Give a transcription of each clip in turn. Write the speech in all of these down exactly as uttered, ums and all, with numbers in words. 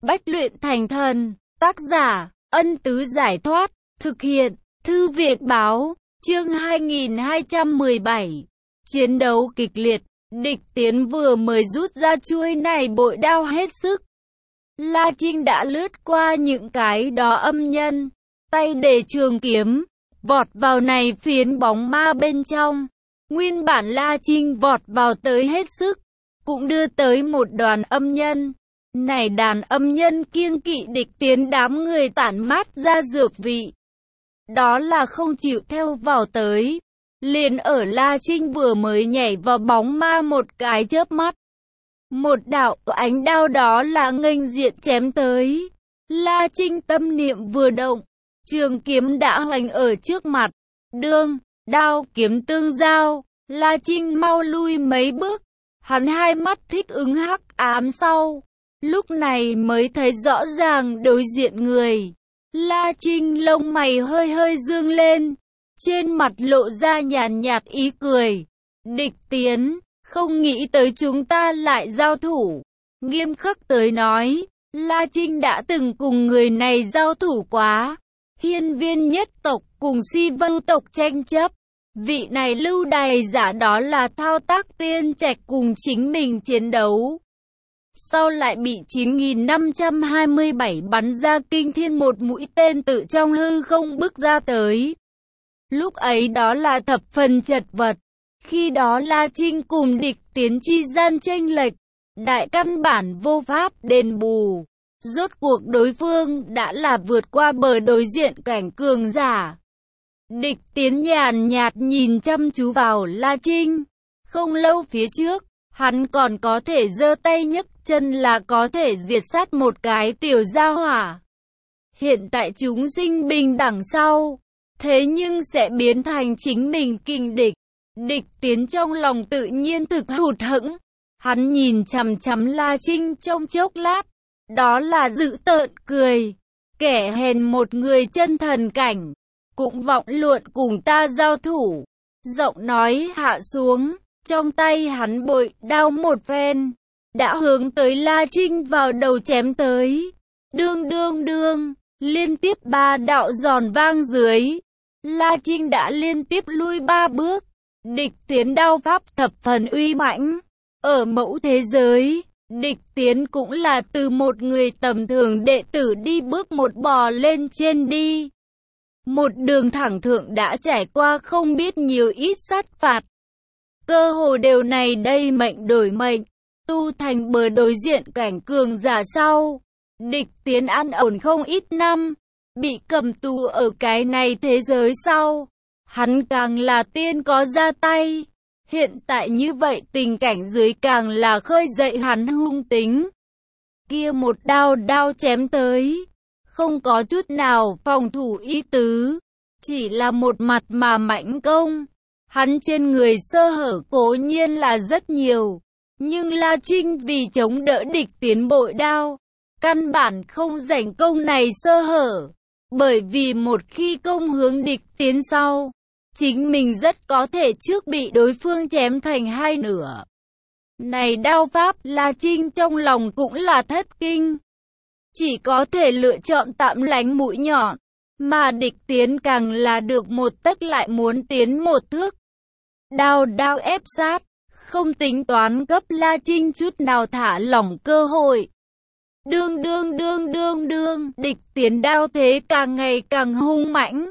Bách luyện thành thần. Tác giả, Ân Tứ Giải Thoát. Thực hiện, Thư Việt Báo. Chương hai nghìn hai trăm mười bảy. Chiến đấu kịch liệt. Địch Tiến vừa mới rút ra chuôi này bội đao hết sức. La Trinh đã lướt qua những cái đó âm nhân, tay để trường kiếm, vọt vào này phiến bóng ma bên trong. Nguyên bản La Trinh vọt vào tới hết sức, cũng đưa tới một đoàn âm nhân. Này đàn âm nhân kiêng kỵ Địch Tiến đám người tản mát ra dược vị. Đó là không chịu theo vào tới. Liền ở La Trinh vừa mới nhảy vào bóng ma một cái chớp mắt. Một đạo ánh đao đó là nghênh diện chém tới. La Trinh tâm niệm vừa động, trường kiếm đã hoành ở trước mặt. Đương, đao kiếm tương giao, La Trinh mau lui mấy bước. Hắn hai mắt thích ứng hắc ám sau, lúc này mới thấy rõ ràng đối diện người. La Trinh lông mày hơi hơi dương lên, trên mặt lộ ra nhàn nhạt ý cười. Địch Tiến, không nghĩ tới chúng ta lại giao thủ. Nghiêm khắc tới nói, La Trinh đã từng cùng người này giao thủ quá. Hiên Viên nhất tộc cùng Si Vưu tộc tranh chấp. Vị này lưu đày giả đó là thao tác tiên trạch cùng chính mình chiến đấu. Sau lại bị chín nghìn năm trăm hai mươi bảy bắn ra kinh thiên một mũi tên tự trong hư không bức ra tới. Lúc ấy đó là thập phần chật vật. Khi đó La Trinh cùng Địch Tiến chi gian chênh lệch, đại căn bản vô pháp đền bù. Rốt cuộc đối phương đã là vượt qua bờ đối diện cảnh cường giả. Địch Tiến nhàn nhạt nhìn chăm chú vào La Trinh. Không lâu phía trước, hắn còn có thể giơ tay nhấc chân là có thể diệt sát một cái tiểu gia hỏa. Hiện tại chúng sinh bình đẳng sau, thế nhưng sẽ biến thành chính mình kình địch. Địch Tiến trong lòng tự nhiên thực hụt hẫng. Hắn nhìn chằm chằm La Trinh trong chốc lát, đó là dữ tợn cười. Kẻ hèn một người chân thần cảnh, cũng vọng luận cùng ta giao thủ. Giọng nói hạ xuống, trong tay hắn bội đao một phen, đã hướng tới La Trinh vào đầu chém tới. Đương đương đương, liên tiếp ba đạo giòn vang dưới, La Trinh đã liên tiếp lui ba bước. Địch Tiến đao pháp thập phần uy mãnh. Ở mẫu thế giới, Địch Tiến cũng là từ một người tầm thường đệ tử đi bước một bò lên trên đi. Một đường thẳng thượng đã trải qua không biết nhiều ít sát phạt. Cơ hồ đều này đây mệnh đổi mệnh, tu thành bờ đối diện cảnh cường giả sau. Địch Tiến ăn ổn không ít năm, bị cầm tù ở cái này thế giới sau. Hắn càng là tiên có ra tay. Hiện tại như vậy tình cảnh dưới càng là khơi dậy hắn hung tính. Kia một đao đao chém tới, không có chút nào phòng thủ ý tứ, chỉ là một mặt mà mãnh công. Hắn trên người sơ hở cố nhiên là rất nhiều, nhưng La Trinh vì chống đỡ Địch Tiến bội đao, căn bản không rảnh công này sơ hở. Bởi vì một khi công hướng Địch Tiến sau, chính mình rất có thể trước bị đối phương chém thành hai nửa. Này đao pháp La Trinh trong lòng cũng là thất kinh. Chỉ có thể lựa chọn tạm lánh mũi nhọn, mà Địch Tiến càng là được một tấc lại muốn tiến một thước. Đao đao ép sát, không tính toán cấp La Trinh chút nào thả lỏng cơ hội. Đương đương đương đương đương, Địch Tiến đao thế càng ngày càng hung mãnh.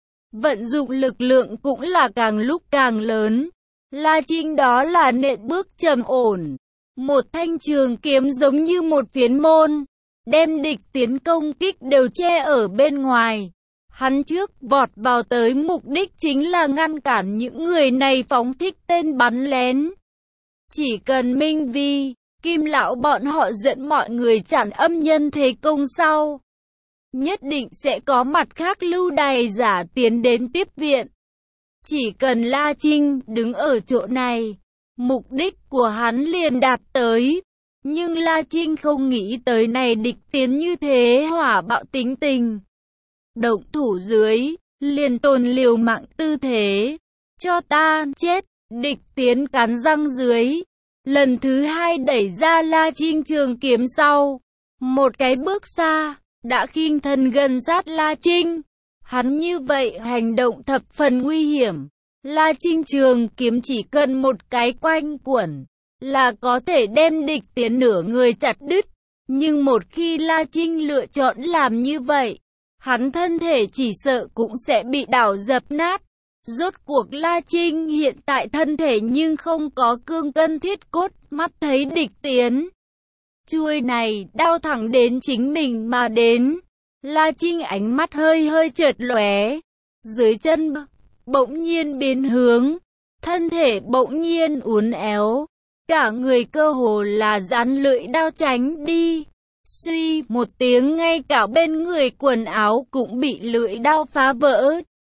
Vận dụng lực lượng cũng là càng lúc càng lớn. La Trinh đó là nện bước trầm ổn. Một thanh trường kiếm giống như một phiến môn, đem Địch Tiến công kích đều che ở bên ngoài. Hắn trước vọt vào tới mục đích chính là ngăn cản những người này phóng thích tên bắn lén. Chỉ cần Minh Vi, Kim Lão bọn họ dẫn mọi người chặn âm nhân thế công sau, nhất định sẽ có mặt khác lưu đày giả tiến đến tiếp viện. Chỉ cần La Trinh đứng ở chỗ này, mục đích của hắn liền đạt tới. Nhưng La Trinh không nghĩ tới này Địch Tiến như thế hỏa bạo tính tình. Động thủ dưới, liền tồn liều mạng tư thế. Cho ta chết, Địch Tiến cắn răng dưới. Lần thứ hai đẩy ra La Trinh trường kiếm sau, một cái bước xa, đã khinh thân gần sát La Trinh. Hắn như vậy hành động thập phần nguy hiểm. La Trinh trường kiếm chỉ cần một cái quanh quẩn là có thể đem địch tiến nửa người chặt đứt. Nhưng một khi La Trinh lựa chọn làm như vậy, hắn thân thể chỉ sợ cũng sẽ bị đảo dập nát. Rốt cuộc La Trinh hiện tại thân thể nhưng không có cương cân thiết cốt, mắt thấy địch tiến. Chuôi này đao thẳng đến chính mình mà đến. La Trinh ánh mắt hơi hơi chợt lóe, dưới chân bỗng nhiên biến hướng, thân thể bỗng nhiên uốn éo, cả người cơ hồ là dán lưỡi đao tránh đi. Suy một tiếng, ngay cả bên người quần áo cũng bị lưỡi đao phá vỡ.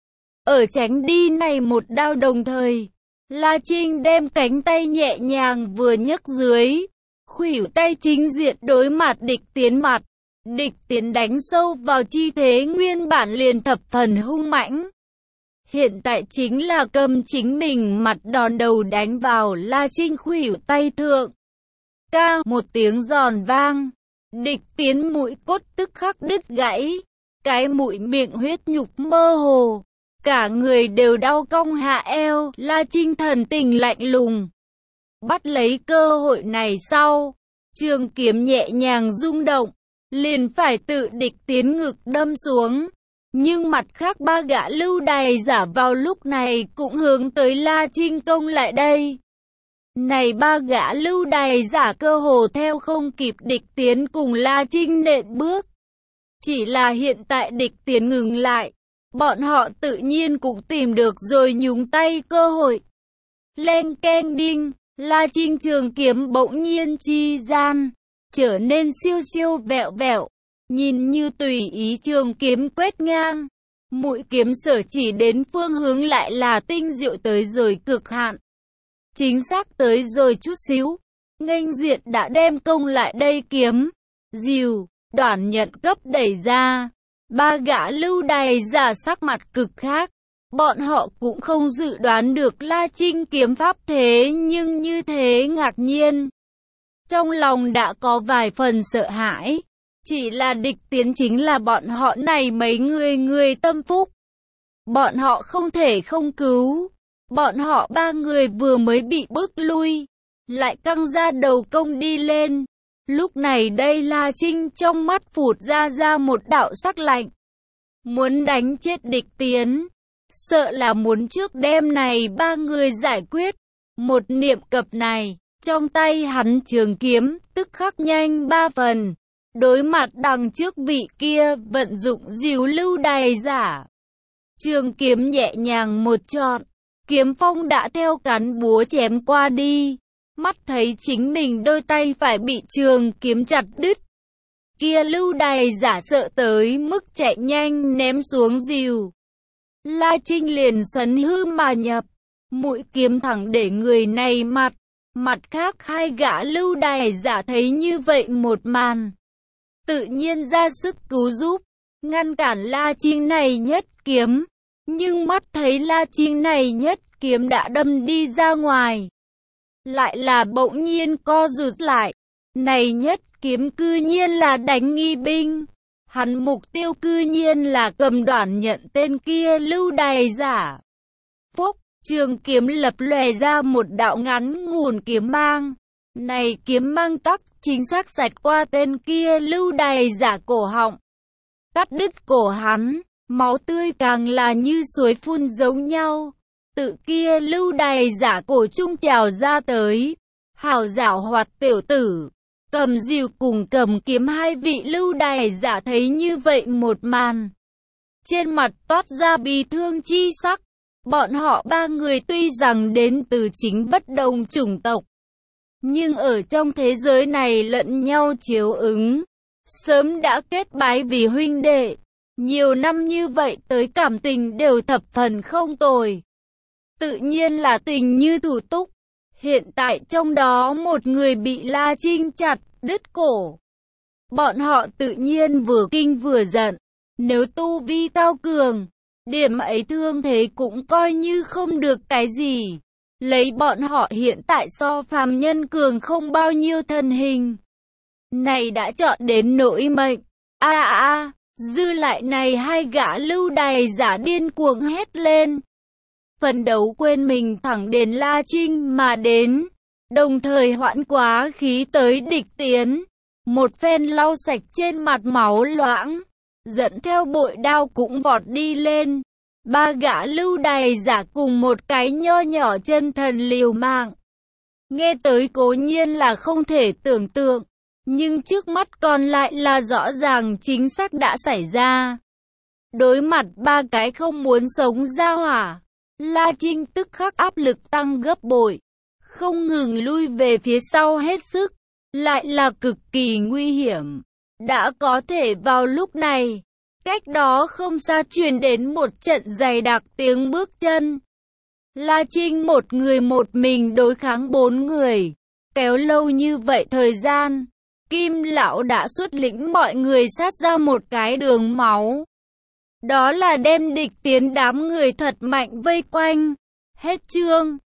Ở tránh đi này một đao đồng thời, La Trinh đem cánh tay nhẹ nhàng vừa nhấc dưới, khuỷu tay chính diện đối mặt địch tiến mặt. Địch tiến đánh sâu vào chi thế nguyên bản liền thập phần hung mãnh. Hiện tại chính là cầm chính mình mặt đòn đầu đánh vào La Trinh khuỷu tay thượng. Ca một tiếng giòn vang, địch tiến mũi cốt tức khắc đứt gãy, cái mũi miệng huyết nhục mơ hồ, cả người đều đau cong hạ eo. La Trinh thần tình lạnh lùng, bắt lấy cơ hội này sau, trường kiếm nhẹ nhàng rung động, liền phải tự địch tiến ngực đâm xuống. Nhưng mặt khác ba gã lưu đày giả vào lúc này cũng hướng tới La Trinh công lại đây. Này ba gã lưu đày giả cơ hồ theo không kịp địch tiến cùng La Trinh nện bước. Chỉ là hiện tại địch tiến ngừng lại, bọn họ tự nhiên cũng tìm được rồi nhúng tay cơ hội. Len keng đinh, La Trinh trường kiếm bỗng nhiên chi gian trở nên siêu siêu vẹo vẹo, nhìn như tùy ý trường kiếm quét ngang, mũi kiếm sở chỉ đến phương hướng lại là tinh diệu tới rồi cực hạn. Chính xác tới rồi chút xíu, nghênh diện đã đem công lại đây kiếm, dìu, Đoản Nhận cấp đẩy ra. Ba gã lưu đày giả sắc mặt cực khác, bọn họ cũng không dự đoán được La Trinh kiếm pháp thế nhưng như thế ngạc nhiên. Trong lòng đã có vài phần sợ hãi, chỉ là địch tiến chính là bọn họ này mấy người người tâm phúc. Bọn họ không thể không cứu, bọn họ ba người vừa mới bị bước lui, lại căng ra đầu công đi lên. Lúc này đây La Trinh trong mắt phụt ra ra một đạo sắc lạnh, muốn đánh chết địch tiến, sợ là muốn trước đêm này ba người giải quyết. Một niệm cập này, trong tay hắn trường kiếm tức khắc nhanh ba phần, đối mặt đằng trước vị kia vận dụng dìu lưu đày giả. Trường kiếm nhẹ nhàng một chọn, kiếm phong đã theo cán búa chém qua đi, mắt thấy chính mình đôi tay phải bị trường kiếm chặt đứt. Kia lưu đày giả sợ tới mức chạy nhanh ném xuống dìu. La Trinh liền sấn hư mà nhập, mũi kiếm thẳng để người này mặt. Mặt khác hai gã lưu đày giả thấy như vậy một màn, tự nhiên ra sức cứu giúp, ngăn cản La Trinh này nhất kiếm. Nhưng mắt thấy La Trinh này nhất kiếm đã đâm đi ra ngoài, lại là bỗng nhiên co rụt lại. Này nhất kiếm cư nhiên là đánh nghi binh, hắn mục tiêu cư nhiên là cầm Đoản Nhận tên kia lưu đày giả. Phúc, trường kiếm lập lòe ra một đạo ngắn ngủn kiếm mang. Này kiếm mang tắc chính xác xẹt qua tên kia lưu đày giả cổ họng, cắt đứt cổ hắn, máu tươi càng là như suối phun giống nhau, tự kia lưu đày giả cổ trung trào ra tới. Hảo giảo hoạt tiểu tử, cầm dìu cùng cầm kiếm hai vị lưu đày giả thấy như vậy một màn, trên mặt toát ra bi thương chi sắc. Bọn họ ba người tuy rằng đến từ chính bất đồng chủng tộc, nhưng ở trong thế giới này lẫn nhau chiếu ứng, sớm đã kết bái vì huynh đệ. Nhiều năm như vậy tới cảm tình đều thập phần không tồi, tự nhiên là tình như thủ túc. Hiện tại trong đó một người bị La Trinh chặt đứt cổ, bọn họ tự nhiên vừa kinh vừa giận. Nếu tu vi cao cường, điểm ấy thương thế cũng coi như không được cái gì. Lấy bọn họ hiện tại so phàm nhân cường không bao nhiêu thân hình, này đã chọn đến nỗi mệnh. A à, a, dư lại này hai gã lưu đày giả điên cuồng hét lên. Phấn đấu quên mình thẳng đến La Trinh mà đến, đồng thời hoãn quá khí tới địch tiến. Một phen lau sạch trên mặt máu loãng, dẫn theo bội đao cũng vọt đi lên. Ba gã lưu đày giả cùng một cái nho nhỏ chân thần liều mạng. Nghe tới cố nhiên là không thể tưởng tượng, nhưng trước mắt còn lại là rõ ràng chính xác đã xảy ra. Đối mặt ba cái không muốn sống ra hỏa, La Trinh tức khắc áp lực tăng gấp bội, không ngừng lui về phía sau hết sức, lại là cực kỳ nguy hiểm. Đã có thể vào lúc này, cách đó không xa truyền đến một trận dày đặc tiếng bước chân. La Trinh một người một mình đối kháng bốn người, kéo lâu như vậy thời gian, Kim Lão đã xuất lĩnh mọi người sát ra một cái đường máu. Đó là đem địch tiến đám người thật mạnh vây quanh. Hết chương.